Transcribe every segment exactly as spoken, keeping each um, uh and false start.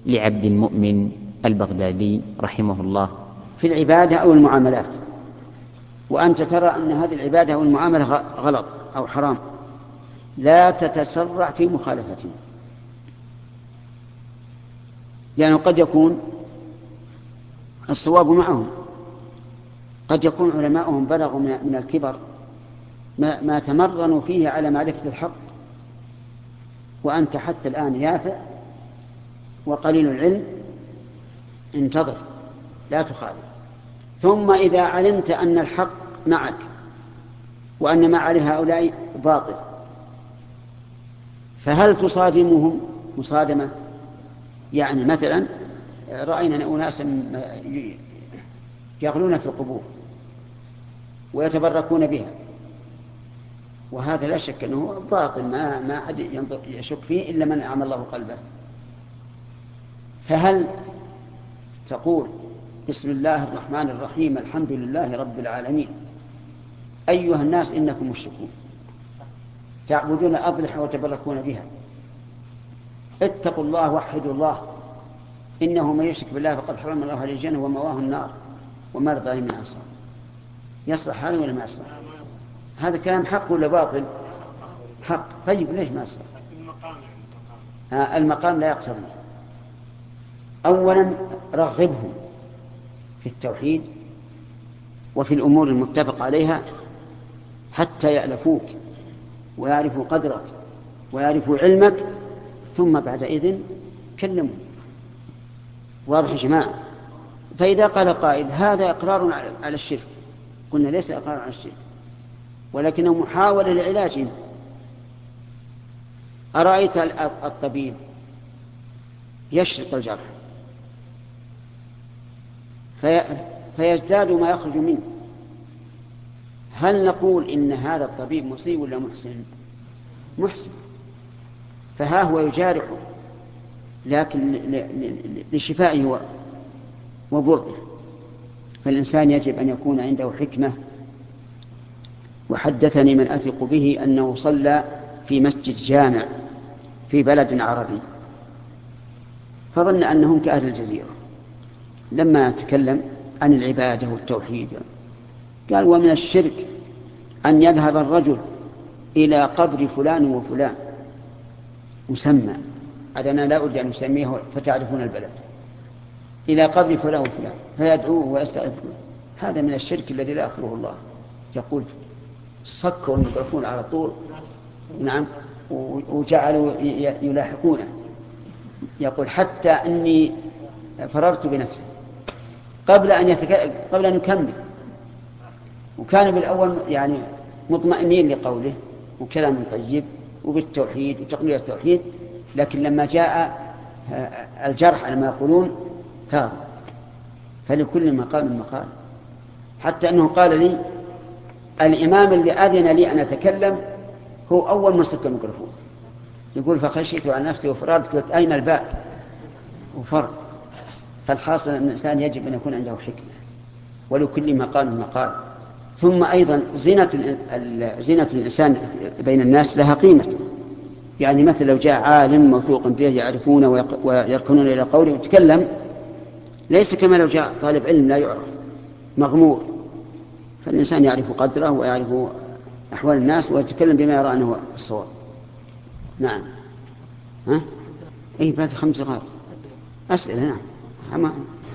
لعبد المؤمن البغدادي رحمه الله. في العبادة أو المعاملات، وأنت ترى أن هذه العبادة أو المعاملة غلط أو حرام، لا تتسرع في مخالفتهم، لأنه قد يكون الصواب معهم، قد يكون علماؤهم بلغوا من الكبر ما, ما تمرنوا فيه على معرفة الحق، وأنت حتى الآن يافع وقليل العلم، انتظر لا تخالف. ثم إذا علمت أن الحق معك وأن ما عليه هؤلاء باطل، فهل تصادمهم مصادمة؟ يعني مثلا رأينا أناسا يغلون في القبور ويتبركون بها، وهذا لا شك أنه باطل ما ما أحد يشك فيه إلا من أعمى الله قلبه. فهل تقول بسم الله الرحمن الرحيم الحمد لله رب العالمين أيها الناس إنكم مشركون تعبدون أضرحة وتبركون بها، اتقوا الله وحدوا الله إنه من يشرك بالله فقد حرم الله عليه الجنة ومواه النار وما للظالمين من أنصار؟ يصلح هذا ولا ما يصلح؟ هذا كلام حق ولا باطل؟ حق. طيب ليش ما يصلح؟ آه المقام لا يقتضي. أولا رغبهم في التوحيد وفي الأمور المتفق عليها حتى يألفوك ويعرفوا قدرك ويعرفوا علمك، ثم بعد إذن كلموا. واضح يا جماعة؟ فإذا قال قائل هذا إقرار على الشرك، قلنا ليس إقرار على الشرك ولكنه محاولة لعلاجه. أرأيت الطبيب يشرق الجرح في فيزداد ما يخرج منه، هل نقول إن هذا الطبيب مصيب ولا محسن؟ محسن. فها هو يجارحه لكن لشفائه وبرئه. فالإنسان يجب أن يكون عنده حكمة. وحدثني من أثق به أنه صلى في مسجد جامع في بلد عربي، فظن أنهم كأهل الجزيرة، لما تكلم عن العبادة والتوحيد قال ومن الشرك أن يذهب الرجل إلى قبر فلان وفلان مسمى، أنا لا أريد أن نسميه فتعرفون البلد، إلى قبر فلان وفلان فيدعوه ويستغفره. هذا من الشرك الذي لا يغفره الله. يقول صكوا الميكروفون على طول، نعم، وجعلوا يلاحقونه. يقول حتى أني فررت بنفسي قبل أن يتك... قبل أن يكمل، وكان بالأول يعني مطمئنين لقوله وكلام طيب وبالتوحيد وتقنية التوحيد، لكن لما جاء الجرح على ما يقولون ثار. فلكل مقام مقال. حتى أنه قال لي الإمام اللي أذن لي أن أتكلم هو أول من سك الميكروفون. يقول فخشيت على نفسي وفررت، قلت أين الباب وفر. فالحاصل أن الإنسان يجب أن يكون عنده حكمة، ولكل مقام مقال. ثم أيضا زينة زينة الإنسان بين الناس لها قيمة. يعني مثل لو جاء عالم موثوق به يعرفون ويركنون إلى قوله ويتكلم، ليس كما لو جاء طالب علم لا يعرف مغمور. فالإنسان يعرف قدره ويعرف أحوال الناس ويتكلم بما يرى أنه الصواب. نعم. ها؟ أي باقي خمس دقائق أسئلة. نعم. أما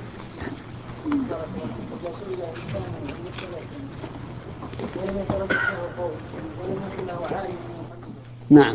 نعم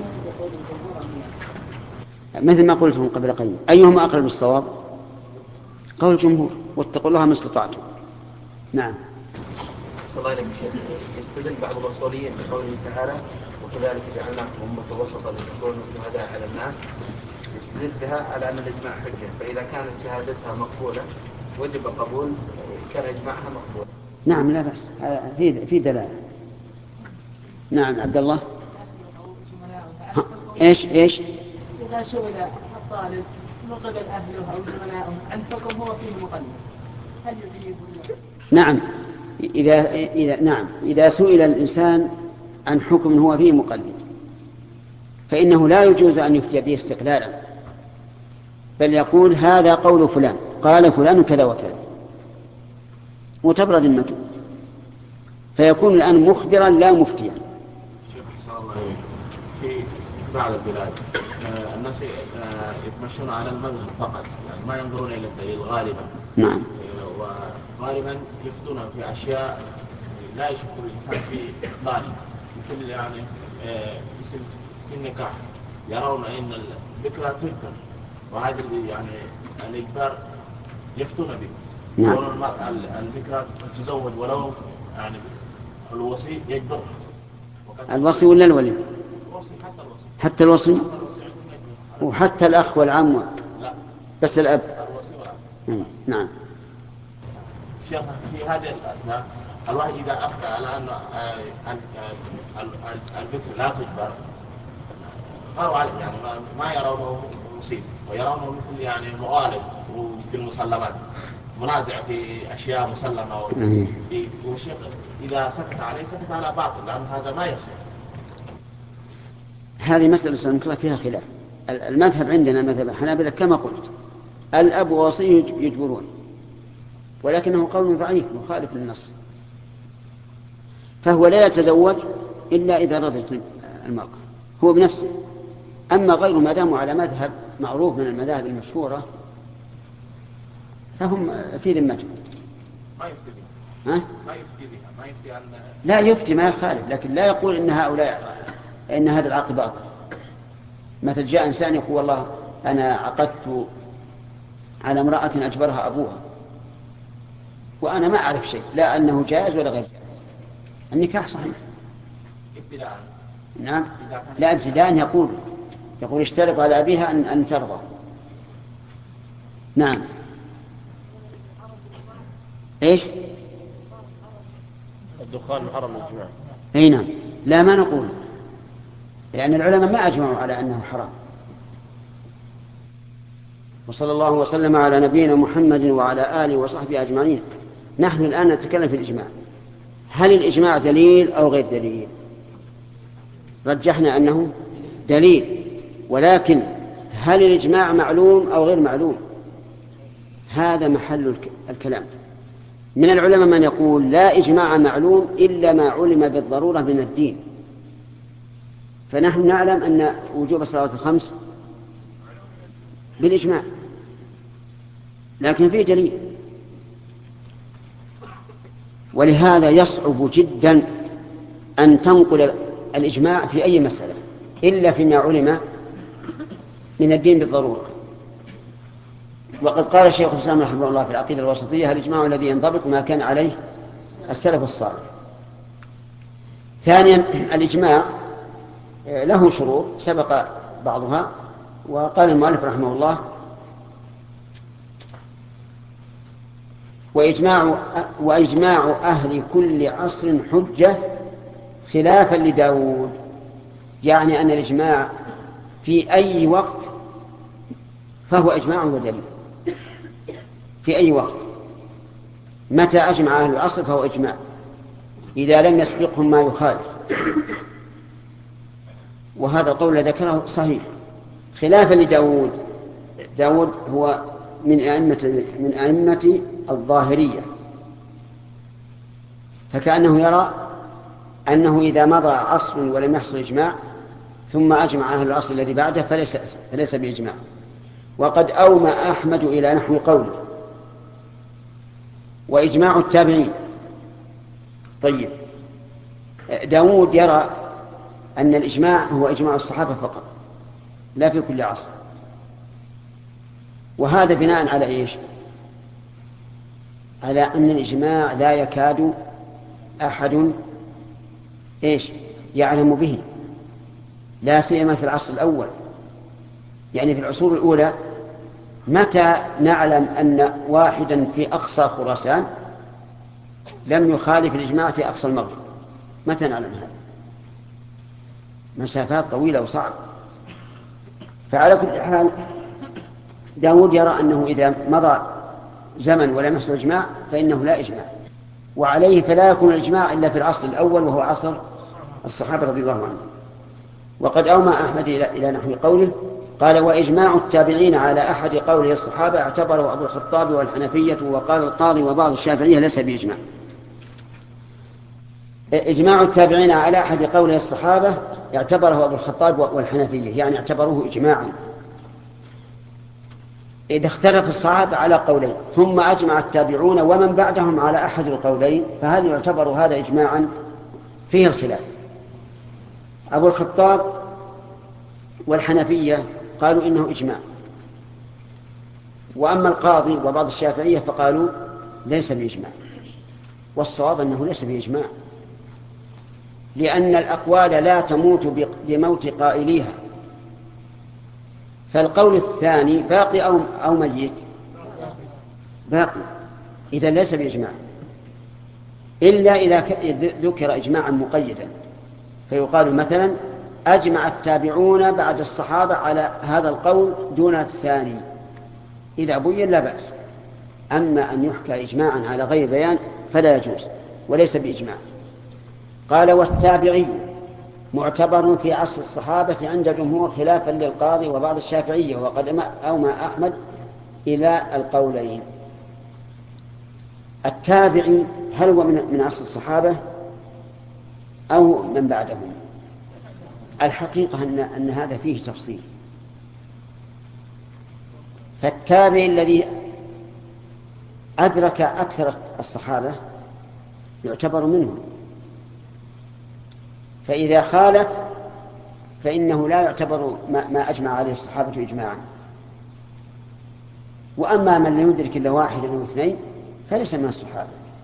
مثل ما قلتم قبل قليل، أيهما أقرب للصواب؟ قول الجمهور واتقوا الله ما استطعتم. نعم. صلى الله عليه وسلم يستدل بعض الأصوليين بقوله تعالى وكذلك جعلناكم أمة وسطا لتكونوا شهداء على الناس، يستدل بها على أن الإجماع حجة، فإذا كانت شهادتها مقبولة وجب قبول، كان إجماعها مقبول. نعم لا بأس، في في دلالة. نعم عبد الله. ايش ايش إذا سئل الطالب من قبل أهله أو زملائه عن حكم هو فيه مقلد هل يجيب؟ نعم إذا إذا نعم إذا سئل الإنسان عن حكم هو فيه مقلد فإنه لا يجوز أن يفتي به استقلالا، بل يقول هذا قول فلان، قال فلان كذا وكذا، وتبرأ ذمته، فيكون الآن مخبرا لا مفتيا. شيخ حسن الله عليك، في بعض البلاد آه الناس آه يتمشون على المذهب فقط، يعني ما ينظرون إلى الدليل غالبا. نعم. آه وغالبا يفتون في أشياء لا يشك الإنسان في إطلاقه، مثل يعني آه مثل في النكاح يرون أن الذكرى تذكر، وهذا اللي يعني الإجبار يفتون به. نعم. يقولون المرأة الذكرى تتزوج ولو يعني الوصي يجبر. الوصي ولا الولي؟ الوصي، حتى الوصي. حتى الوصي؟ حتى الوصي يجبر. وحتى الأخ والعم؟ لا، بس الأب. الوصي والأب. نعم. شيخ في هذه الأثناء الواحد إذا أفتى على أن الذكر لا تجبر، قالوا عليه يعني ما يرونه مصيب، ويرونه مثل يعني مغالب في المسلمات، منازع في أشياء مسلمة. والشيخ إذا سكت عليه سكت على باطل، لأن هذا ما يصير. هذه مسألة سنكون فيها خلاف. المذهب عندنا مذهب الحنابلة كما قلت، الأب ووصيه يجبرون، ولكنه قول ضعيف مخالف للنص، فهو لا يتزوج إلا إذا رضيت المرأة هو بنفسه. أما غير ما داموا على مذهب معروف من المذاهب المشهورة فهم في ذمته. ما يفتي بها. ها؟ ما يفتي بها، ما يفتي عن. لا يفتي، ما يخالف، لكن لا يقول إن هؤلاء إن هذا العقد باطل. مثل جاء إنسان يقول والله أنا عقدت على امرأة أجبرها أبوها وأنا ما أعرف شيء، لا أنه جائز ولا غير جائز، النكاح صحيح. ابتداء. نعم. لا ابتداء، يقول يقول اشترط على أبيها أن, أن ترضى. نعم. إيش؟ الدخان محرم الإجماع. أي نعم. لا، ما نقول، لأن العلماء ما أجمعوا على أنه حرام. وصلى الله وسلم على نبينا محمد وعلى آله وصحبه أجمعين. نحن الآن نتكلم في الإجماع، هل الإجماع دليل أو غير دليل؟ رجحنا أنه دليل، ولكن هل الإجماع معلوم أو غير معلوم؟ هذا محل الكلام. من العلماء من يقول لا إجماع معلوم إلا ما علم بالضرورة من الدين، فنحن نعلم أن وجوب الصلوات الخمس بالإجماع، لكن فيه دليل. ولهذا يصعب جدا أن تنقل الإجماع في أي مسألة إلا فيما علم من الدين بالضرورة. وقد قال الشيخ الإسلام رحمه الله في العقيدة الوسطية: الإجماع الذي ينضبط ما كان عليه السلف الصالح. ثانيا، الإجماع له شروط سبق بعضها، وقال المؤلف رحمه الله: وإجماع, وإجماع أهل كل عصر حجة خلافا لداود. يعني أن الإجماع في أي وقت فهو إجماع ودليل، في أي وقت، متى أجمع أهل العصر فهو إجماع إذا لم يسبقهم ما يخالف. وهذا القول ذكره صحيح خلافا لداود. داود هو من أئمة من أئمة الظاهرية، فكأنه يرى أنه إذا مضى عصر ولم يحصل إجماع ثم أجمع أهل العصر الذي بعده فليس, فليس بإجماع. وقد أومى أحمد إلى نحو قوله: وإجماع التابعين. طيب، داود يرى أن الإجماع هو إجماع الصحابة فقط لا في كل عصر. وهذا بناء على إيش؟ على أن الإجماع لا يكاد أحد إيش يعلم به، لا سيما في العصر الأول. يعني في العصور الأولى متى نعلم أن واحدا في أقصى خراسان لم يخالف الإجماع في أقصى المغرب؟ متى نعلم هذا؟ مسافات طويلة وصعبة. فعلى كل حال داود يرى أنه إذا مضى زمن ولم يحصل إجماع فإنه لا إجماع، وعليه فلا يكون الإجماع إلا في العصر الأول وهو عصر الصحابة رضي الله عنهم. وقد أومى أحمد إلى نحو قوله: قال وإجماع التابعين على أحد قولي الصحابة اعتبره أبو الخطاب والحنفية وقال القاضي وبعض الشافعية ليس بإجماع. إجماع التابعين على أحد قولي الصحابة اعتبره أبو الخطاب والحنفية، يعني اعتبروه إجماعا. إذا اختلف الصحابة على قولين ثم أجمع التابعون ومن بعدهم على أحد القولين فهل يعتبر هذا إجماعا؟ فيه الخلاف. أبو الخطاب والحنفية قالوا إنه إجماع، وأما القاضي وبعض الشافعية فقالوا ليس بإجماع، والصواب أنه ليس بإجماع، لأن الأقوال لا تموت بموت قائليها، فالقول الثاني باقي أو, أو ميت؟ باقي، إذا ليس بإجماع، إلا إذا ذكر إجماعا مقيدا، فيقال مثلا أجمع التابعون بعد الصحابة على هذا القول دون الثاني، إذا بين لا بأس. أما أن يحكى إجماعا على غير بيان فلا يجوز وليس بإجماع. قال والتابعي معتبر في عصر الصحابة عند جمهور خلافا للقاضي وبعض الشافعية، وقد أومى أحمد إلى القولين. التابعي هل هو من عصر الصحابة أو من بعدهم؟ الحقيقة أن, أن هذا فيه تفصيل. فالتابعي الذي أدرك أكثر الصحابة يعتبر منهم، فإذا خالف فإنه لا يعتبر ما أجمع عليه الصحابة إجماعا. وأما من لا يدرك إلا واحد أو اثنين فليس من الصحابة،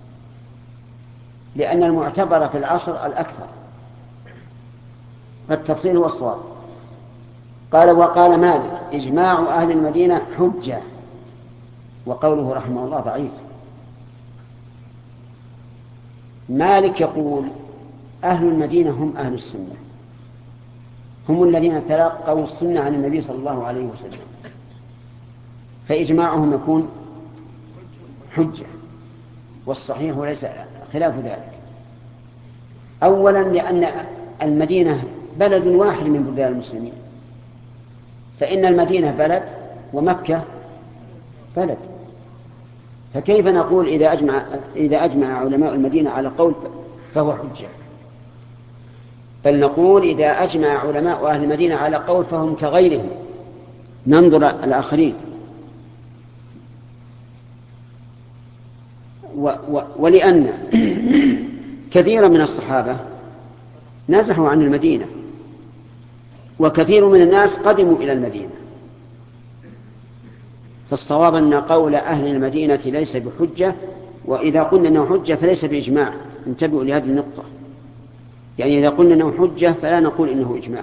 لأن المعتبر في العصر الأكثر، فالتفصيل هو الصواب. قال وقال مالك إجماع أهل المدينة حجة، وقوله رحمه الله ضعيف. مالك يقول أهل المدينة هم أهل السنة، هم الذين تلقوا السنة عن النبي صلى الله عليه وسلم، فإجماعهم يكون حجة، والصحيح ليس خلاف ذلك. أولا لأن المدينة بلد واحد من بلدان المسلمين، فإن المدينة بلد ومكة بلد، فكيف نقول إذا أجمع, إذا أجمع علماء المدينة على قول فهو حجة؟ بل نقول إذا أجمع علماء أهل المدينة على قول فهم كغيرهم، ننظر الآخرين. و و ولأن كثيرا من الصحابة نزحوا عن المدينة، وكثير من الناس قدموا إلى المدينة، فالصواب أن قول أهل المدينة ليس بحجة، وإذا قلنا أنه حجة فليس بإجماع. انتبهوا لهذه النقطة، يعني إذا قلنا أنه حجة فلا نقول إنه إجماع.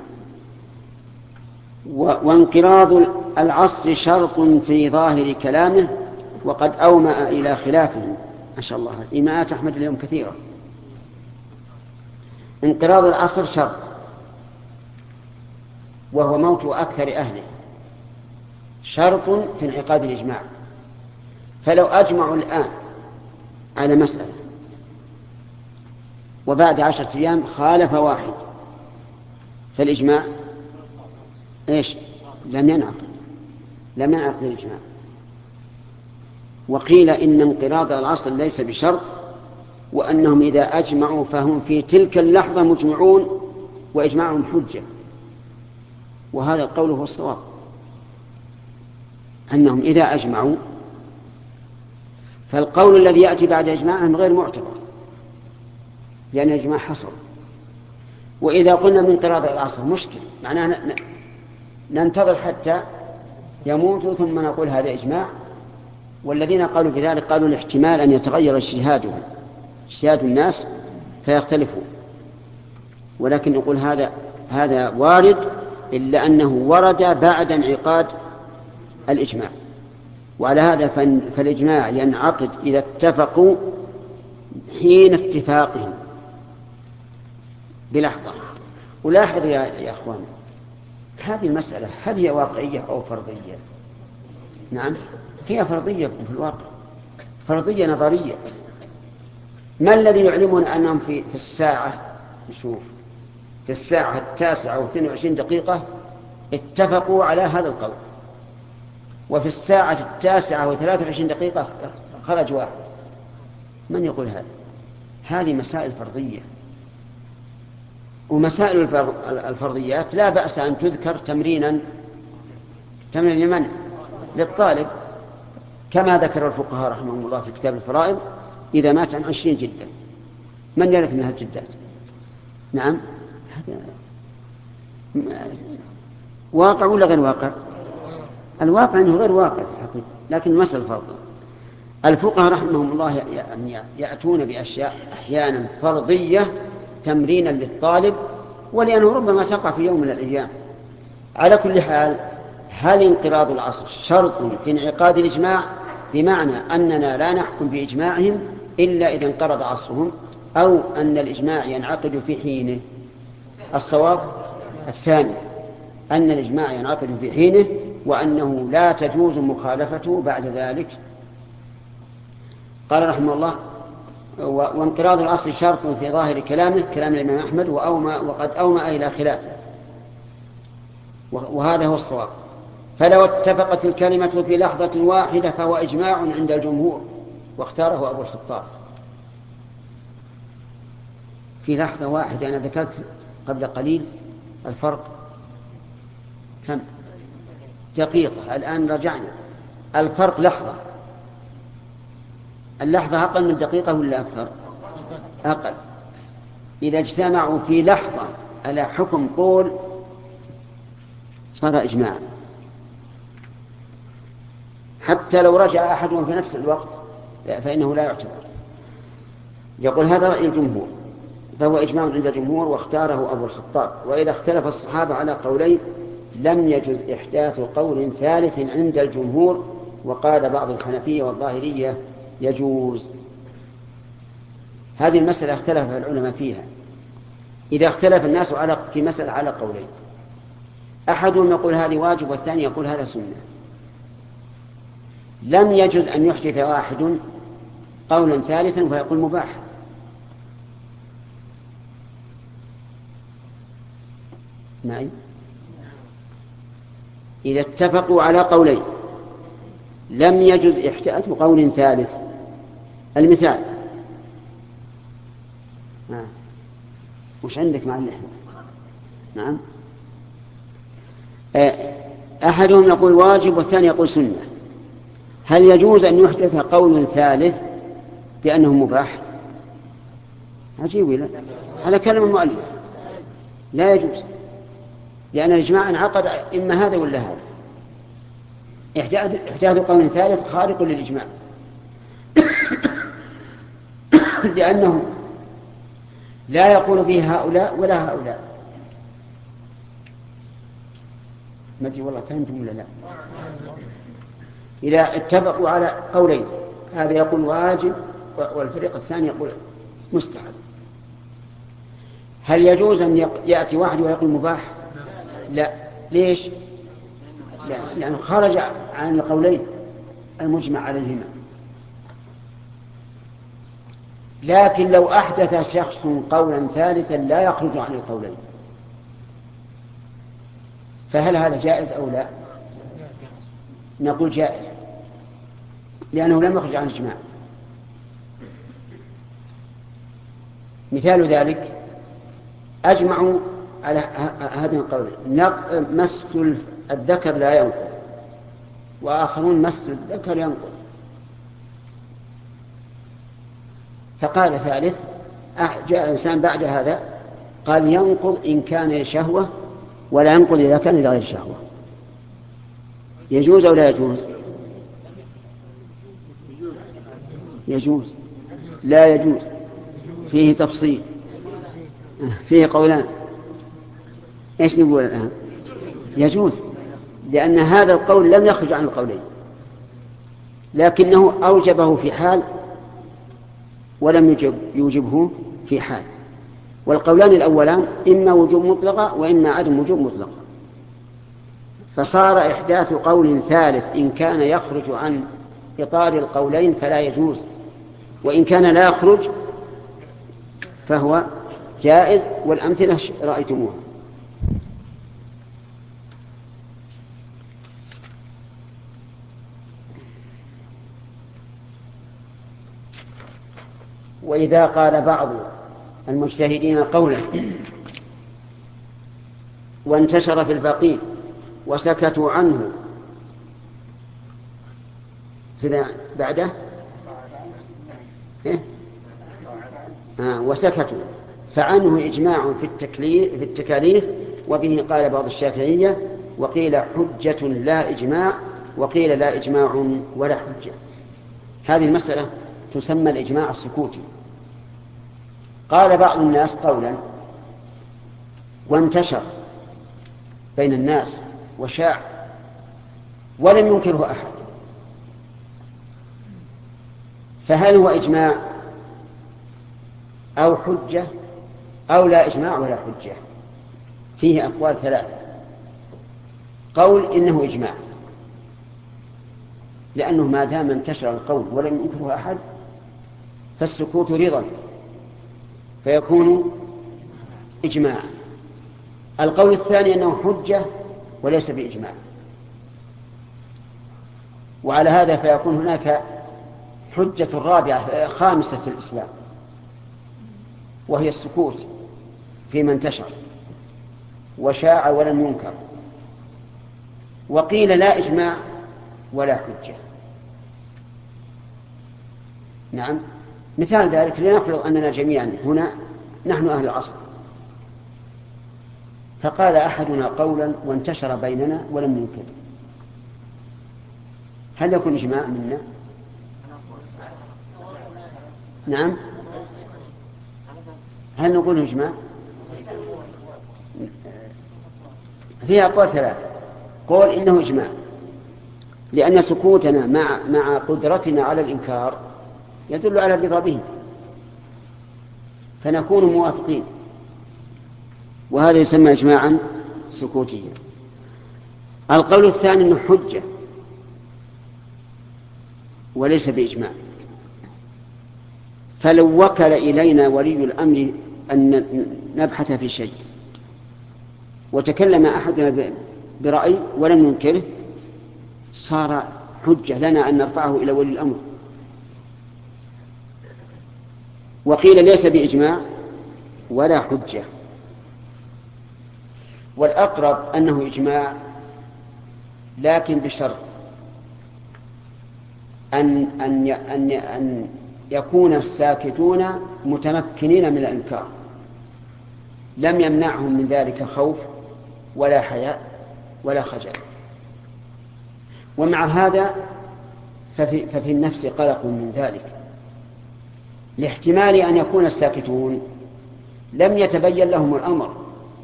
وانقراض العصر شرط في ظاهر كلامه، وقد أومأ إلى خلافه. ما شاء الله إيماءات أحمد اليوم كثيرة. انقراض العصر شرط، وهو موت أكثر أهله، شرط في انعقاد الإجماع. فلو أجمعوا الآن على مسألة وبعد عشرة أيام خالف واحد فالإجماع إيش؟ لم ينعقد لم ينعقد الإجماع. وقيل إن انقراض العصر ليس بشرط، وأنهم إذا أجمعوا فهم في تلك اللحظة مجمعون وإجماعهم حجة، وهذا القول هو الصواب، أنهم إذا أجمعوا فالقول الذي يأتي بعد إجماعهم غير معتبر، لأن الإجماع حصل. وإذا قلنا من انقراض العصر مشكل، معناه ننتظر حتى يموتوا ثم نقول هذا إجماع. والذين قالوا بذلك قالوا الاحتمال أن يتغير اجتهادهم اجتهاد الناس فيختلفوا، ولكن نقول هذا هذا وارد، إلا أنه ورد بعد انعقاد الإجماع. وعلى هذا فالإجماع ينعقد إذا اتفقوا حين اتفاقهم بلحظة. ولاحظوا يا, يا أخوان، هذه المسألة هل هي واقعية أو فرضية؟ نعم هي فرضية في الواقع، فرضية نظرية. ما الذي يعلمون أنهم في, في الساعة نشوف في الساعة التاسعة واثنين وعشرين دقيقة اتفقوا على هذا القول، وفي الساعة التاسعة وثلاثة وعشرين دقيقة خرج واحد. من يقول هذا؟ هذه مسائل فرضية، ومسائل الفرضيات لا بأس أن تذكر تمرينا تمرين لمن؟ للطالب، كما ذكر الفقهاء رحمهم الله في كتاب الفرائض: إذا مات عن عشرين جدا من يرث من هالجدات؟ نعم، هذا واقع ولا غير واقع؟ الواقع أنه غير واقع في الحقيقة، لكن مسألة فرض. الفقهاء رحمهم الله يأتون بأشياء أحيانا فرضية تمرينا للطالب، ولأنه ربما تقع في يوم من الأيام. على كل حال، هل انقراض العصر شرط في انعقاد الإجماع، بمعنى أننا لا نحكم بإجماعهم إلا إذا انقرض عصرهم، أو أن الإجماع ينعقد في حينه؟ الصواب الثاني، أن الإجماع ينعقد في حينه، وأنه لا تجوز مخالفته بعد ذلك. قال رحمه الله: وانقراض العصر شرط في ظاهر كلامه، كلام الإمام أحمد، وأومى وقد أومى إلى خلافه، وهذا هو الصواب. فلو اتفقت الكلمة في لحظة واحدة فهو إجماع عند الجمهور، واختاره أبو الخطاب. في لحظة واحدة، أنا ذكرت قبل قليل الفرق كم؟ دقيقة. الآن رجعنا، الفرق لحظة. اللحظة أقل من دقيقة ولا أكثر؟ أقل. إذا اجتمعوا في لحظة على حكم قول صار إجماعا، حتى لو رجع أحدهم في نفس الوقت فإنه لا يعتبر. يقول هذا رأي الجمهور، فهو إجماع عند الجمهور، واختاره أبو الخطاب. وإذا اختلف الصحابة على قولين لم يجوز إحداث قول ثالث عند الجمهور، وقال بعض الحنفية والظاهرية يجوز. هذه المسألة اختلف العلماء فيها. إذا اختلف الناس على في مسألة على قولين، أحدهم يقول هذه واجب والثاني يقول هذا سنة، لم يجوز أن يحدث واحد قولا ثالثا فيقول مباح. معي؟ إذا اتفقوا على قولين لم يجوز إحداث قول ثالث. المثال، آه. وش عندك مع اللحية؟ نعم، أحدهم يقول واجب والثاني يقول سنة، هل يجوز أن يحدث قول ثالث بأنه مباح؟ عجيب، لا، على كلام المؤلف لا يجوز، لأن الإجماع انعقد إما هذا ولا هذا. إحداث قول ثالث خارق للإجماع لأنه لا يقول به هؤلاء ولا هؤلاء. ما أدري والله فهمتم ولا لا؟ إذا اتفقوا على قولين، هذا يقول واجب والفريق الثاني يقول مستحب، هل يجوز أن يأتي واحد ويقول مباح؟ لا. ليش؟ لا، لأنه خرج عن القولين المجمع عليهما. لكن لو أحدث شخص قولا ثالثا لا يخرج عن القولين، فهل هذا جائز أو لا؟ نقول جائز، لأنه لم يخرج عن الإجماع. مثال ذلك أجمعوا على هذين القولين: مس الذكر لا ينقض، وآخرون مس الذكر ينقض. فقال ثالث، جاء إنسان بعد هذا قال ينقض إن كان لشهوة ولا ينقض إذا كان لغير شهوة. يجوز أو لا يجوز؟ يجوز. لا يجوز، فيه تفصيل، فيه قولان. ايش نقول الآن؟ يجوز، لأن هذا القول لم يخرج عن القولين، لكنه أوجبه في حال ولم يوجب يوجبه في حال. والقولان الأولان إما وجوب مطلقة وإما عدم وجوب مطلقة، فصار إحداث قول ثالث إن كان يخرج عن إطار القولين فلا يجوز، وإن كان لا يخرج فهو جائز. والأمثلة رأيتموها. وإذا قال بعض المجتهدين قولا وانتشر في الباقين وسكتوا عنه بعده إيه؟ آه وسكتوا فعنه إجماع في التكليف في التكاليف، وبه قال بعض الشافعية، وقيل حجة لا إجماع، وقيل لا إجماع ولا حجة. هذه المسألة تسمى الإجماع السكوتي. قال بعض الناس قولا وانتشر بين الناس وشاع ولم ينكره أحد، فهل هو إجماع أو حجة أو لا إجماع ولا حجة؟ فيه أقوال ثلاثة. قول إنه إجماع، لأنه ما دام انتشر القول ولم ينكره أحد فالسكوت رضا فيكون إجماع. القول الثاني أنه حجة وليس بإجماع، وعلى هذا فيكون هناك حجة رابعة خامسة في الإسلام، وهي السكوت فيما انتشر وشاع ولم ينكر. وقيل لا إجماع ولا حجة. نعم، مثال ذلك لنفرض أننا جميعا هنا نحن أهل العصر، فقال أحدنا قولا وانتشر بيننا ولم ننكر، هل يكون إجماع منا؟ نعم، هل نقول إجماع؟ فيها أقوال ثلاثة. قول إنه إجماع لأن سكوتنا مع مع قدرتنا على الإنكار يدل على الرضا به، فنكون موافقين، وهذا يسمى إجماعا سكوتيا. القول الثاني أنه حجة وليس بإجماع، فلو وكل إلينا ولي الأمر أن نبحث في شيء وتكلم أحدنا برأي ولم ننكره صار حجة لنا أن نرفعه إلى ولي الأمر. وقيل ليس بإجماع ولا حجة، والأقرب أنه إجماع، لكن بشرط أن, أن, أن, أن يكون الساكتون متمكنين من الإنكار، لم يمنعهم من ذلك خوف ولا حياء ولا خجل. ومع هذا ففي, ففي النفس قلق من ذلك، لاحتمال أن يكون الساكتون لم يتبين لهم الأمر،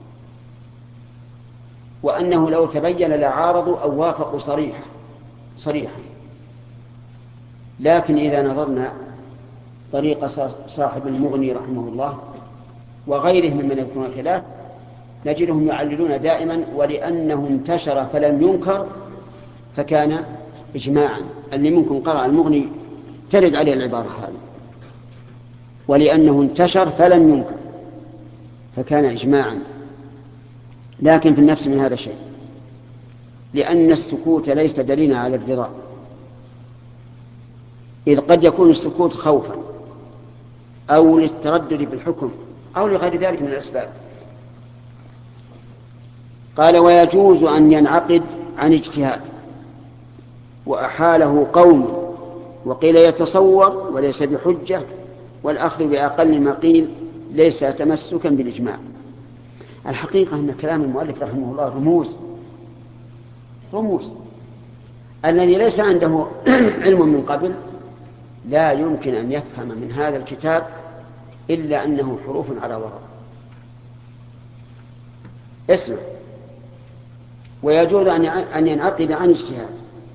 وأنه لو تبين لعارضوا أو وافقوا صريحا صريحا. لكن إذا نظرنا طريق صاحب المغني رحمه الله وغيره ممن يذكرون الخلاف نجدهم يعللون دائما ولأنه انتشر فلم ينكر فكان إجماعا. اللي منكم قرأ المغني ترد عليه العبارة هذه، ولأنه انتشر فلم ينكر فكان إجماعا. لكن في النفس من هذا شيء، لأن السكوت ليس دليلا على الرضا، إذ قد يكون السكوت خوفا أو للتردد بالحكم أو لغير ذلك من الأسباب. قال ويجوز أن ينعقد عن اجتهاد وأحاله قوم، وقيل يتصور وليس بحجة، والأخذ بأقل ما قيل ليس تمسكا بالإجماع. الحقيقة أن كلام المؤلف رحمه الله رموز رموز الذي ليس عنده علم من قبل لا يمكن أن يفهم من هذا الكتاب إلا أنه حروف على ورق. اسمع، ويجوز أن ينعقد عن اجتهاد،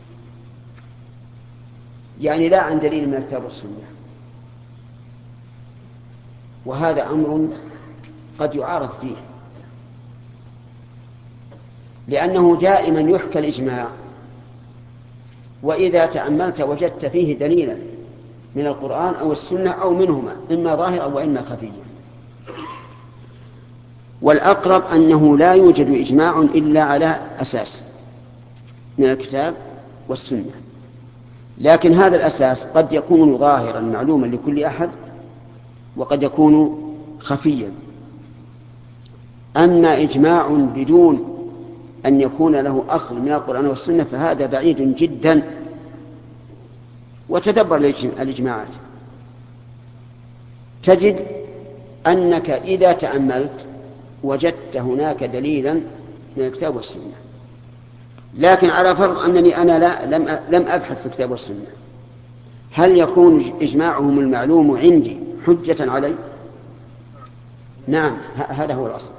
يعني لا عن دليل من الكتاب والسنة، وهذا أمر قد يعارض فيه، لأنه دائما يحكى الإجماع وإذا تأملت وجدت فيه دليلا من القرآن أو السنة أو منهما، إما ظاهرا وإما خفيا. والأقرب أنه لا يوجد إجماع إلا على أساس من الكتاب والسنة، لكن هذا الأساس قد يكون ظاهرا معلوما لكل أحد وقد يكون خفيا. أما إجماع بدون أن يكون له أصل من القرآن والسنة فهذا بعيد جدا. وتدبر الإجماعات تجد أنك إذا تأملت وجدت هناك دليلا من الكتاب والسنة، لكن على فرض أنني أنا لا لم لم أبحث في الكتاب والسنة، هل يكون إجماعهم المعلوم عندي حجة علي؟ نعم، هذا هو الأصل.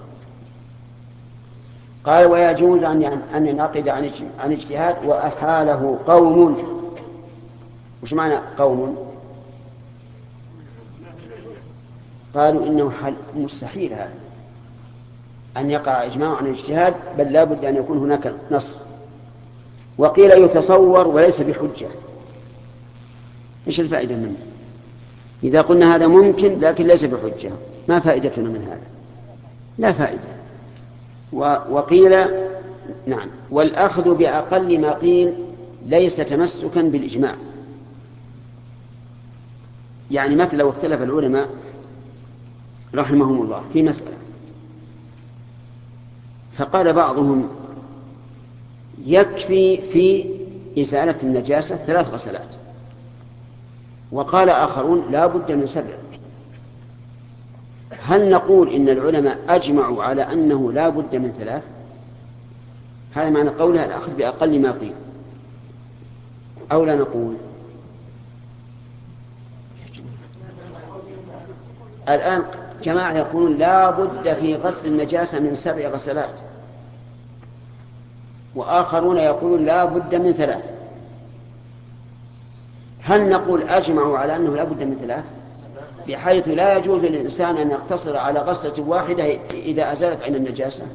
قال ويجوز أن ينعقد عن اجتهاد وأحاله قوم. وش معنى قوم؟ قالوا إنه حل مستحيل هذا أن يقع إجماع عن اجتهاد، بل لا بد أن يكون هناك نص. وقيل يتصور وليس بحجة. إيش الفائدة منه؟ إذا قلنا هذا ممكن لكن ليس بحجة، ما فائدتنا من هذا؟ لا فائدة. وقيل نعم، والأخذ بأقل ما قيل ليس تمسكا بالإجماع. يعني مثل لو اختلف العلماء رحمهم الله في مسألة، فقال بعضهم يكفي في إزالة النجاسة ثلاث غسلات، وقال آخرون لا بد من سبع. هل نقول إن العلماء أجمعوا على أنه لا بد من ثلاث؟ هذا معنى قولها الأخذ بأقل ما قيل، أو لا نقول؟ الآن جماعة يقولون لا بد في غسل النجاسة من سبع غسلات، وآخرون يقولون لا بد من ثلاث. هل نقول أجمعوا على أنه لا بد من ثلاث بحيث لا يجوز للإنسان أن يقتصر على غسلة واحدة إذا أزالت عن النجاسة؟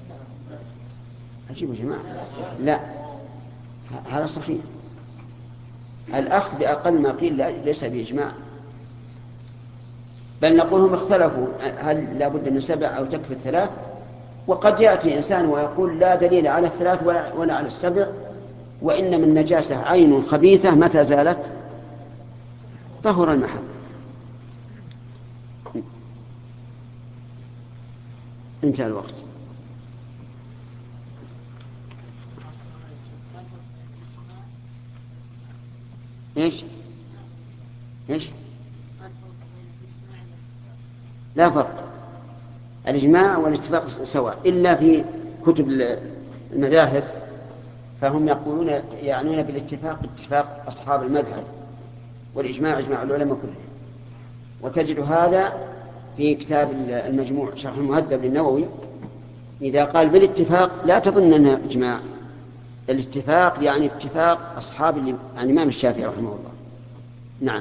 عجيب يا جماعة. لا، هذا صحيح. الأخذ بأقل ما قيل ليس بإجماع، بل نقول هم اختلفوا هل لا بد من سبع أو تكفي الثلاث. وقد يأتي إنسان ويقول لا دليل على الثلاث ولا, ولا على السبع، وإن من نجاسة عين خبيثة متى زالت طهر المحل. انتهى الوقت. ايش ايش لا فرق. الإجماع والاتفاق سواء، إلا في كتب المذاهب فهم يقولون يعنون بالاتفاق اتفاق أصحاب المذهب، والإجماع إجماع العلماء كلهم. وتجد هذا في كتاب المجموع شرح المهذب للنووي، إذا قال بالاتفاق لا تظن أنه إجماع. الاتفاق يعني اتفاق أصحاب يعني الإمام الشافعي رحمه الله. نعم.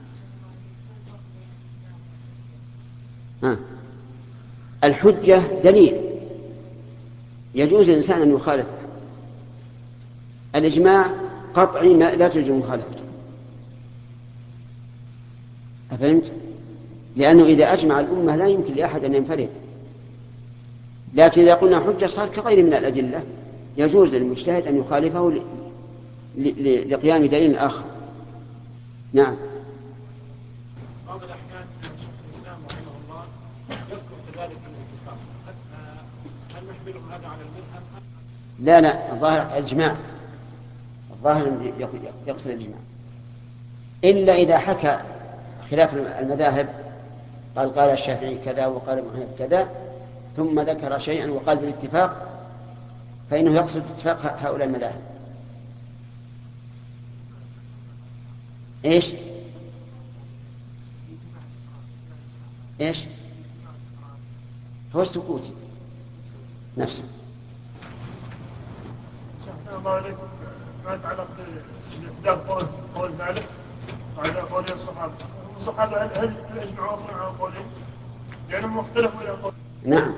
ها. الحجة دليل يجوز الإنسان أن يخالف. الإجماع قطعي لا تجوز مخالفته. أفهمت؟ لأنه إذا أجمع الأمة لا يمكن لأحد أن ينفرد. لكن إذا قلنا حجة صار كغير من الأدلة، يجوز للمجتهد أن يخالفه لقيام دليل آخر. نعم. بعض الأحيان شيخ الإسلام رحمه الله يذكر كذلك الاتفاق، هل نحمل هذا على المذهب؟ لا لا، الظاهر الإجماع، الظاهر يقصد الإجماع، إلا إذا حكى خلاف المذاهب، قال قال الشافعي كذا وقال ابن حنيفة كذا، ثم ذكر شيئا وقال بالاتفاق، فإنه يقصد اتفاق هؤلاء المذاهب. إيش إيش هو السكوت نفسه. شيخنا الله عليكم، ما يتعلق بالاختلاف قول قول مالك وعلى قول الصحابة. الصحابة هل يجمعوا أصلا على قولين؟ لأنهم اختلفوا إلى قول. نعم.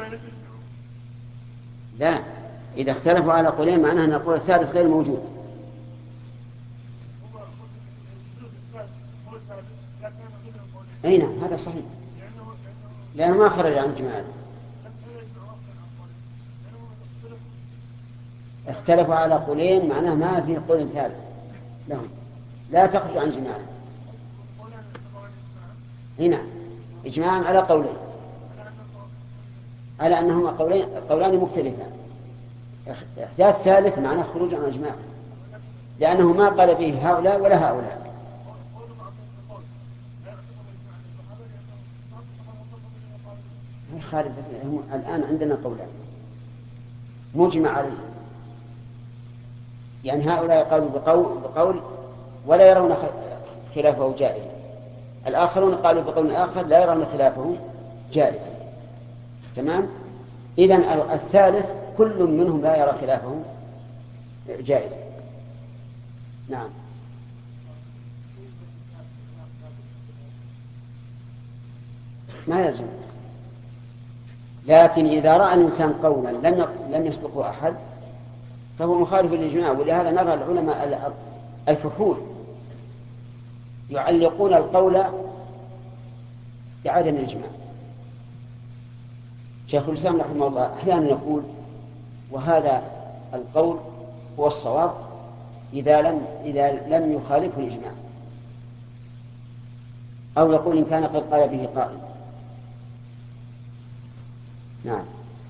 لا، إذا اختلفوا على قولين معناه أن القول الثالث غير موجود. أي نعم، هذا صحيح، لأنه ما خرج عن جماعة. اختلفوا على قولين معناه ما في قول ثالث لهم، لا تخرج عن جماعة. أي نعم. إجماعا على قولين، على أنهما قولين قولان مختلفان. إحداث ثالث معناه خروج عن الإجماع، لأنه ما قال به هؤلاء ولا هؤلاء. خالد الآن عندنا قولان مجمع عليه، يعني هؤلاء قالوا بقول, بقول ولا يرون خلافه جائزا، الآخرون قالوا بقول آخر لا يرون خلافه جائزا. تمام؟ إذن الثالث كل منهم لا يرى خلافه جائزا. نعم. ما يلزم، لكن إذا رأى الإنسان قولا لم لم يسبقه أحد فهو مخالف للإجماع. ولهذا نرى العلماء الفحول يعلقون القول بعدم الإجماع. شيخ الإسلام رحمه الله أحيانا يقول وهذا القول هو الصواب إذا لم إذا لم يخالفه الإجماع، أو يقول إن كان قد قال به قائل. نعم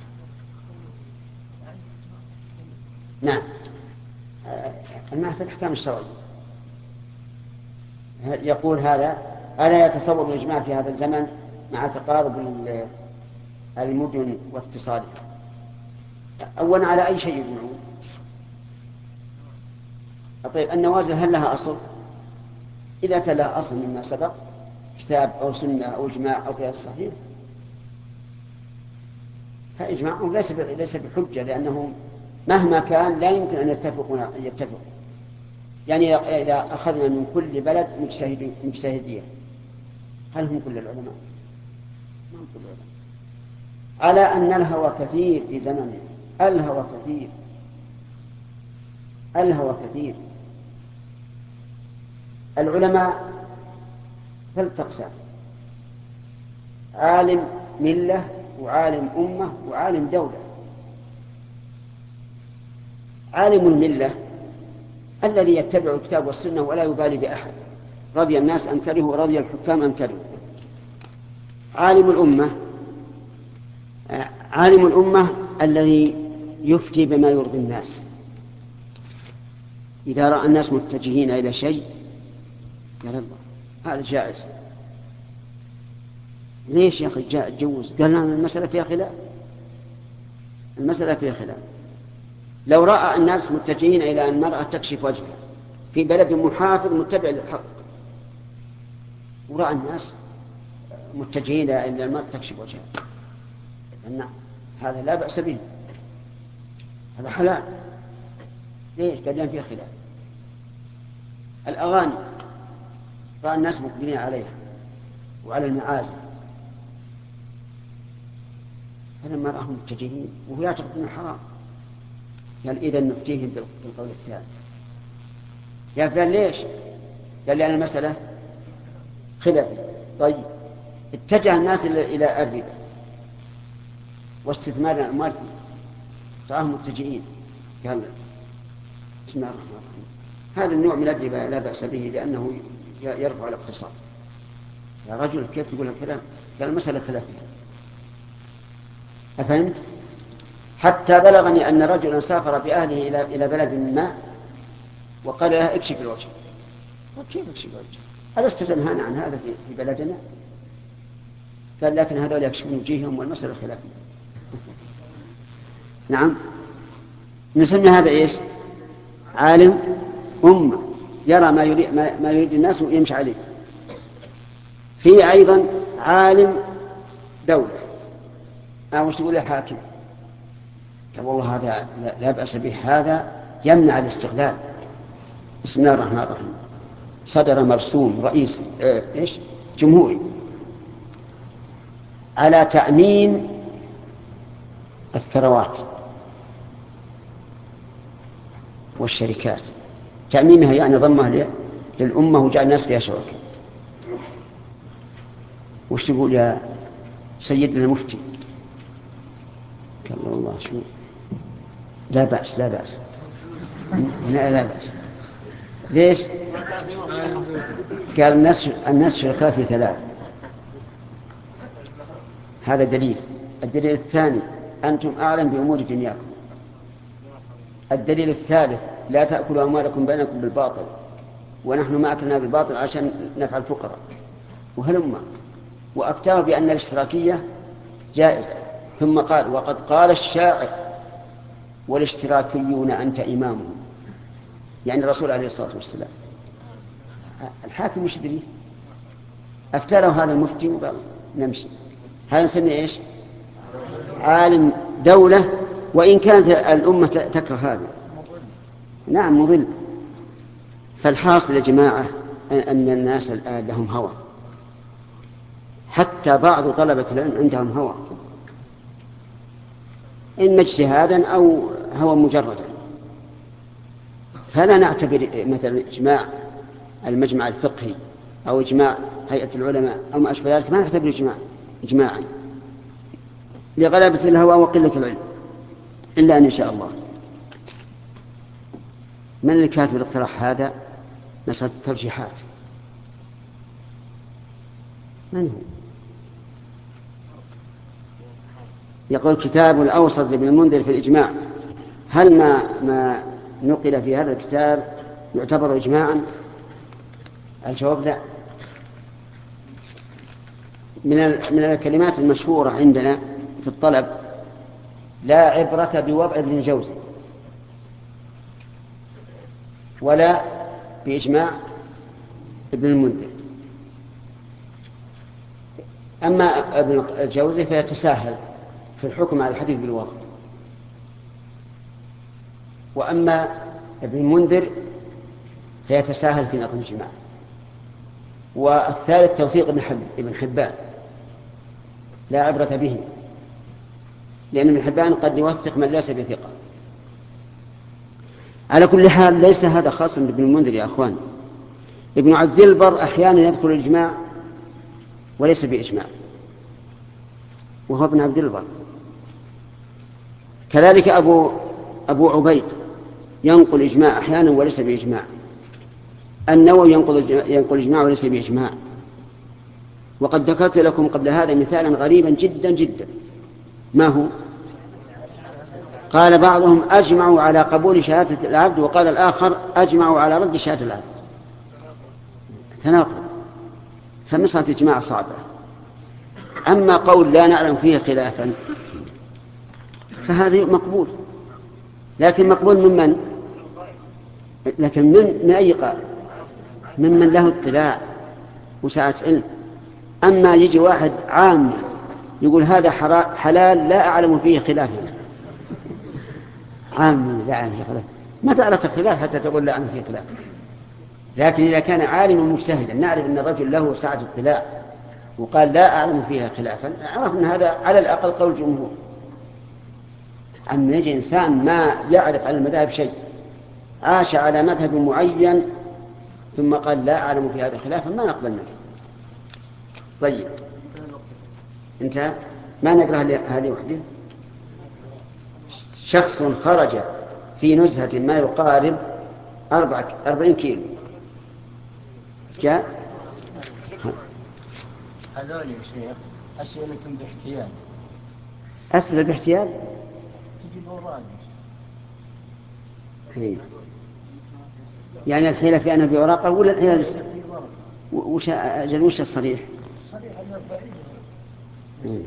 نعم المعنى في الأحكام الشرعية يقول هذا ألا يتصور الإجماع في هذا الزمن مع تقارب المدن واتصالها. أولا على أي شيء يجمعون؟ طيب النوازل هل لها أصل؟ إذا كان لها أصل مما سبق كتاب أو سنة أو إجماع أو قياس صحيح فإجماعهم ليس ليس بحجة، لأنه مهما كان لا يمكن أن يتفقوا يتفقوا. يعني إذا أخذنا من كل بلد مجتهدين مجتهدين هل هم كل العلماء؟ ما هم كل العلماء. على أن الهوى كثير في زمنه، الهوى كثير الهوى كثير. العلماء فلتقسم: عالم ملة وعالم أمة وعالم دولة. عالم الملة الذي يتبع الكتاب والسنة ولا يبالي بأحد، رضي الناس أم كرهوا ورضي الحكام أم كرهوا. عالم الأمة عالم الأمة الذي يفتي بما يرضي الناس. إذا رأى الناس متجهين إلى شيء قال الله هذا جائز. ليش يا أخي جاء تجوز؟ قال لنا المسألة فيها خلاف، المسألة فيها خلاف. لو رأى الناس متجهين إلى أن المرأة تكشف وجهها في بلد محافظ متبع للحق، ورأى الناس متجهين إلى أن المرأة تكشف وجهها، نعم هذا لا بأس به، هذا حلال. ليش؟ قال لنا فيها خلاف. الأغاني رأى الناس مقبلين عليها وعلى المعازف، فلما رأهم متجهين وهو يعتقد أنه حرام قال إذا نفتيهم بالقول الثاني. يا فلان ليش؟ قال لأن المسألة خلافية. طيب اتجه الناس إلى الربا واستثمار الأموال رأهم متجهين قال بسم الله الرحمن الرحيم. هذا النوع من الربا لا بأس به لأنه يرفع الاقتصاد. يا رجل كيف تقول الكلام؟ قال المسألة خلافية. أفهمت؟ حتى بلغني أن رجلا سافر بأهله إلى إلى بلد ما وقال لها اكشف الوجه. كيف اكشف الوجه؟ ألست تنهانا عن هذا في بلدنا؟ قال لكن هذول يكشفون وجيههم والمسألة خلافية. نعم نسمي هذا إيش؟ عالم أمة يرى ما يريد, ما يريد الناس ويمشي عليه. في أيضا عالم دولة أو وش تقول يا حاكم؟ قال والله هذا لا بأس به، هذا يمنع الاستغلال. بسم الله الرحمن الرحيم. صدر مرسوم رئيس إيش جمهوري على تأمين الثروات والشركات، تأميمها يعني ضمها للأمة وجعل الناس فيها شركاء. وش تقول يا سيدنا المفتي؟ قال والله شو لا بأس لا بأس لا, لا بأس. ليش؟ قال الناس الناس شركاء في ثلاث: هذا دليل. الدليل الثاني أنتم أعلم بأمور دنياكم. الدليل الثالث لا تأكلوا أموالكم بينكم بالباطل ونحن ما أكلنا بالباطل عشان نفعل فقراء وهلما، وأفتاه بأن الاشتراكية جائزة. ثم قال وقد قال الشاعر والاشتراكيون أنت إمامهم، يعني الرسول عليه الصلاة والسلام. الحاكم مش دريه، أفتى له هذا المفتي وقال نمشي. هذا نسميه إيش؟ عالم دولة، وإن كانت الأمة تكره هذا. نعم مضل. فالحاصل يا جماعة أن الناس الآن لهم هوى، حتى بعض طلبة العلم عندهم هوى، إما اجتهادا أو هوى مجردا. فلا نعتبر مثلا إجماع المجمع الفقهي أو إجماع هيئة العلماء أو ما أشبه ذلك، ما نعتبر إجماع إجماعا لغلبة الهوى وقلة العلم، إلا أن شاء الله. من اللي كاتب الاقتراح هذا؟ مسألة الترجيحات، من هو؟ يقول كتاب الأوسط لابن المنذر في الإجماع، هل ما ما نقل في هذا الكتاب يعتبر إجماعا؟ الجواب لا. من من الكلمات المشهورة عندنا في الطلب لا عبرة بوضع ابن الجوزي ولا بإجماع ابن المنذر. أما ابن الجوزي فيتساهل في الحكم على الحديث بالوضع، وأما ابن المنذر فيتساهل في نقل الإجماع. والثالث توثيق ابن حبان لا عبرة به، لأن ابن حبان قد يوثق من ليس بثقة. على كل حال ليس هذا خاصا بابن المنذر يا أخوان. ابن عبد البر أحيانا يذكر الإجماع وليس بإجماع، وهو ابن عبد البر. كذلك أبو, أبو عبيد ينقل إجماع أحيانا وليس بإجماع. النووي ينقل, ينقل إجماع وليس بإجماع. وقد ذكرت لكم قبل هذا مثالا غريبا جدا جدا. ما هو؟ قال بعضهم أجمعوا على قبول شهادة العبد، وقال الآخر أجمعوا على رد شهادة العبد. تناقض. فمسألة إجماع صعبة. أما قول لا نعلم فيه خلافا فهذا مقبول، لكن مقبول ممن؟ لكن من, من أي قائل؟ ممن له اطلاع وسعة علم. أما يجي واحد عام يقول هذا حلال لا أعلم فيه خلافا، عام لا أعلم فيه خلاف، ما تعرف الخلاف حتى تقول لا أعلم فيه خلاف. لكن إذا كان عالما مجتهدا نعرف أن الرجل له سعة اطلاع وقال لا أعلم فيها خلافا، عرف أن هذا على الأقل قول الجمهور. أما يجي إنسان ما يعرف عن المذاهب شيء، عاش على مذهب معين ثم قال لا أعلم في هذا خلافا، ما نقبل منه. طيب انتهى. ما نقرأ هذه وحده. شخص خرج في نزهة ما يقارب أربعين كيلو، جاء هذول يا شيخ أسئلة باحتيال. أسئلة باحتيال تجيب أوراق. يعني الحيلة في أنها بأوراقه ولا الحيلة وش أجل وش الصريح؟ صريح أنه بعيد.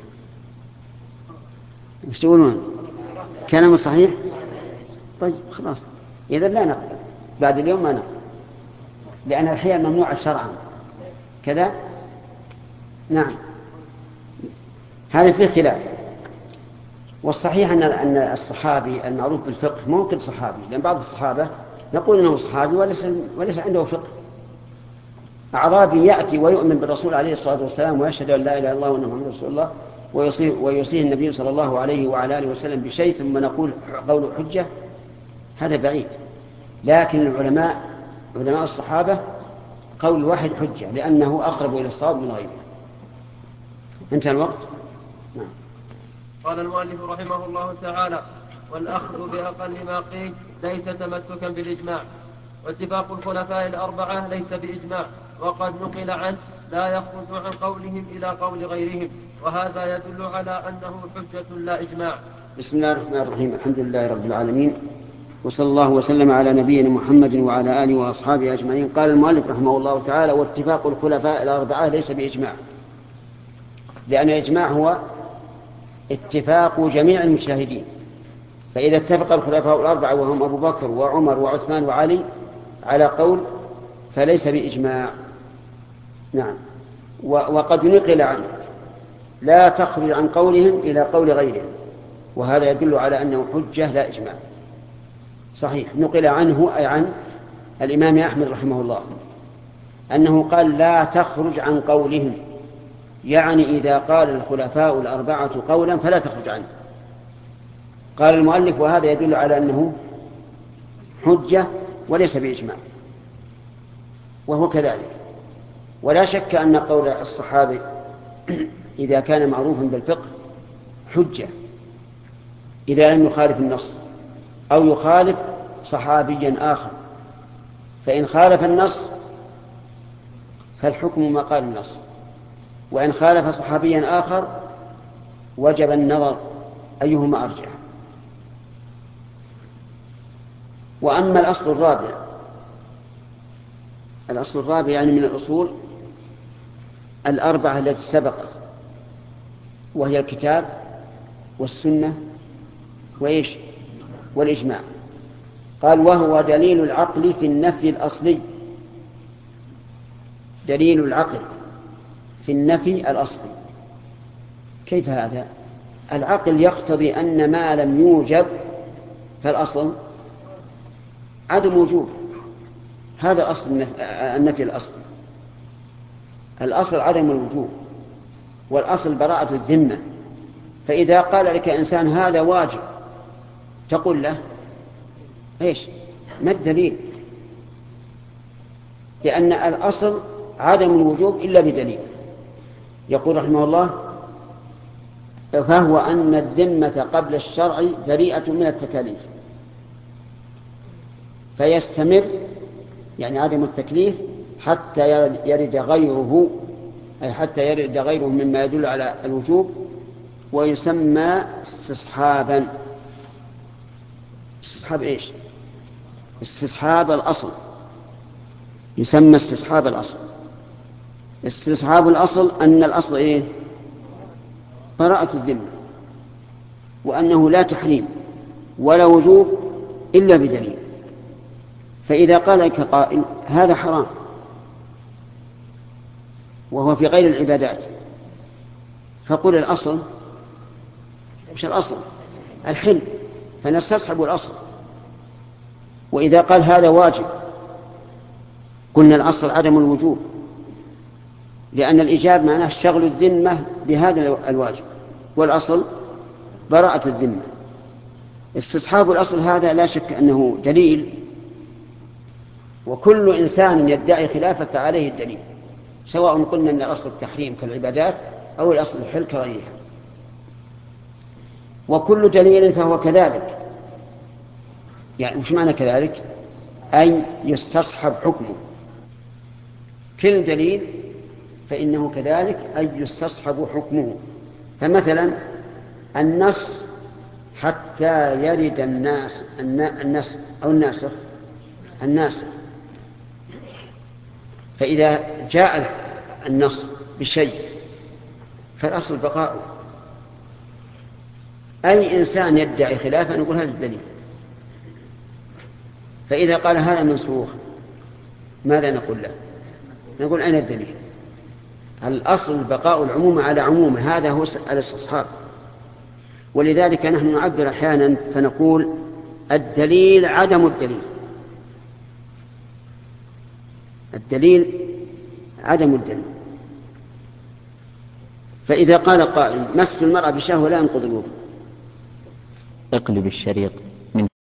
وش تقولون؟ كلام صحيح؟ طيب خلاص، إذا لا نقبل بعد اليوم، ما نقبل، لأن الحيل ممنوعة شرعا كذا. نعم هذا فيه خلاف. والصحيح أن أن الصحابي المعروف بالفقه ممكن صحابي، لأن بعض الصحابة نقول إنه صحابي وليس وليس عنده فقه. أعرابي يأتي ويؤمن بالرسول عليه الصلاة والسلام ويشهد أن لا إله إلا الله وأن محمدا رسول الله ويصيه, ويصيه النبي صلى الله عليه وعلى آله وسلم بشيء ثم نقول قوله حجة، هذا بعيد. لكن العلماء علماء الصحابة قول واحد حجة لأنه أقرب إلى الصواب من غيره. انتهى الوقت. نعم. قال المؤلف رحمه الله تعالى: والأخذ بأقل ما قيل ليس تمسكا بالإجماع، واتفاق الخلفاء الأربعة ليس بإجماع، وقد نقل عنه لا يخرج عن قولهم إلى قول غيرهم، وهذا يدل على أنه حجة لا إجماع. بسم الله الرحمن الرحيم. الحمد لله رب العالمين، وصلى الله وسلم على نبينا محمد وعلى آله وأصحابه أجمعين. قال المؤلف رحمه الله تعالى: واتفاق الخلفاء الأربعة ليس بإجماع، لأن الإجماع هو اتفاق جميع المجتهدين. فإذا اتفق الخلفاء الأربعة وهم أبو بكر وعمر وعثمان وعلي على قول فليس بإجماع. نعم. وقد نقل عنه لا تخرج عن قولهم إلى قول غيرهم، وهذا يدل على أنه حجة لا إجماع. صحيح، نقل عنه أي عن الإمام أحمد رحمه الله أنه قال لا تخرج عن قولهم، يعني إذا قال الخلفاء الأربعة قولا فلا تخرج عنه. قال المؤلف: وهذا يدل على أنه حجة وليس بإجماع، وهو كذلك. ولا شك أن قول الصحابة إذا كان معروفا بالفقه حجة إذا لم يخالف النص أو يخالف صحابيا آخر. فإن خالف النص فالحكم ما قال النص، وإن خالف صحابيا آخر وجب النظر أيهما أرجح. وأما الأصل الرابع، الأصل الرابع يعني من الأصول الأربعة التي سبقت، وهي الكتاب والسنة وإيش والإجماع. قال: وهو دليل العقل في النفي الأصلي. دليل العقل في النفي الأصلي. كيف هذا؟ العقل يقتضي أن ما لم يوجب فالأصل عدم وجوب. هذا أصل النفي الأصلي. الأصل عدم الوجوب، والأصل براءة الذمة. فإذا قال لك إنسان هذا واجب تقول له إيش؟ ما الدليل؟ لأن الأصل عدم الوجوب إلا بدليل. يقول رحمه الله: فهو أن الذمة قبل الشرع بريئة من التكاليف، فيستمر يعني عدم التكليف حتى يرد غيره، أي حتى يرد غيره مما يدل على الوجوب، ويسمى استصحابا. استصحاب إيش؟ استصحاب الأصل. يسمى استصحاب الأصل. استصحاب الأصل أن الأصل إيه؟ براءة الذمة، وأنه لا تحريم ولا وجوب إلا بدليل. فإذا قال لك قائل هذا حرام وهو في غير العبادات، فقل الأصل مش الأصل الحل، فنستصحب الأصل. وإذا قال هذا واجب قلنا الأصل عدم الوجوب، لأن الإيجاب معناه شغل الذمة بهذا الواجب، والأصل براءة الذمة. استصحاب الأصل هذا لا شك أنه دليل، وكل إنسان يدعي خلافه فعليه الدليل، سواء قلنا أن الأصل التحريم كالعبادات أو الأصل الحل كغيرها. وكل دليل فهو كذلك. يعني وش معنى كذلك؟ أي يستصحب حكمه. كل دليل فإنه كذلك أي يستصحب حكمه. فمثلا النص حتى يرد الناس الناس أو الناسخ الناسخ، فإذا جاء النص بشيء فالأصل بقاؤه. أي إنسان يدعي خلافا نقول هذا الدليل. فإذا قال هذا منسوخ ماذا نقول له؟ نقول أين الدليل؟ الأصل بقاء العموم على عموم، هذا هو الاستصحاب. ولذلك نحن نعبر أحيانا فنقول الدليل عدم الدليل. الدليل عدم الدليل. فإذا قال قائل مس المرأة بشهوة لا ينقض الوضوء، اقلب الشريط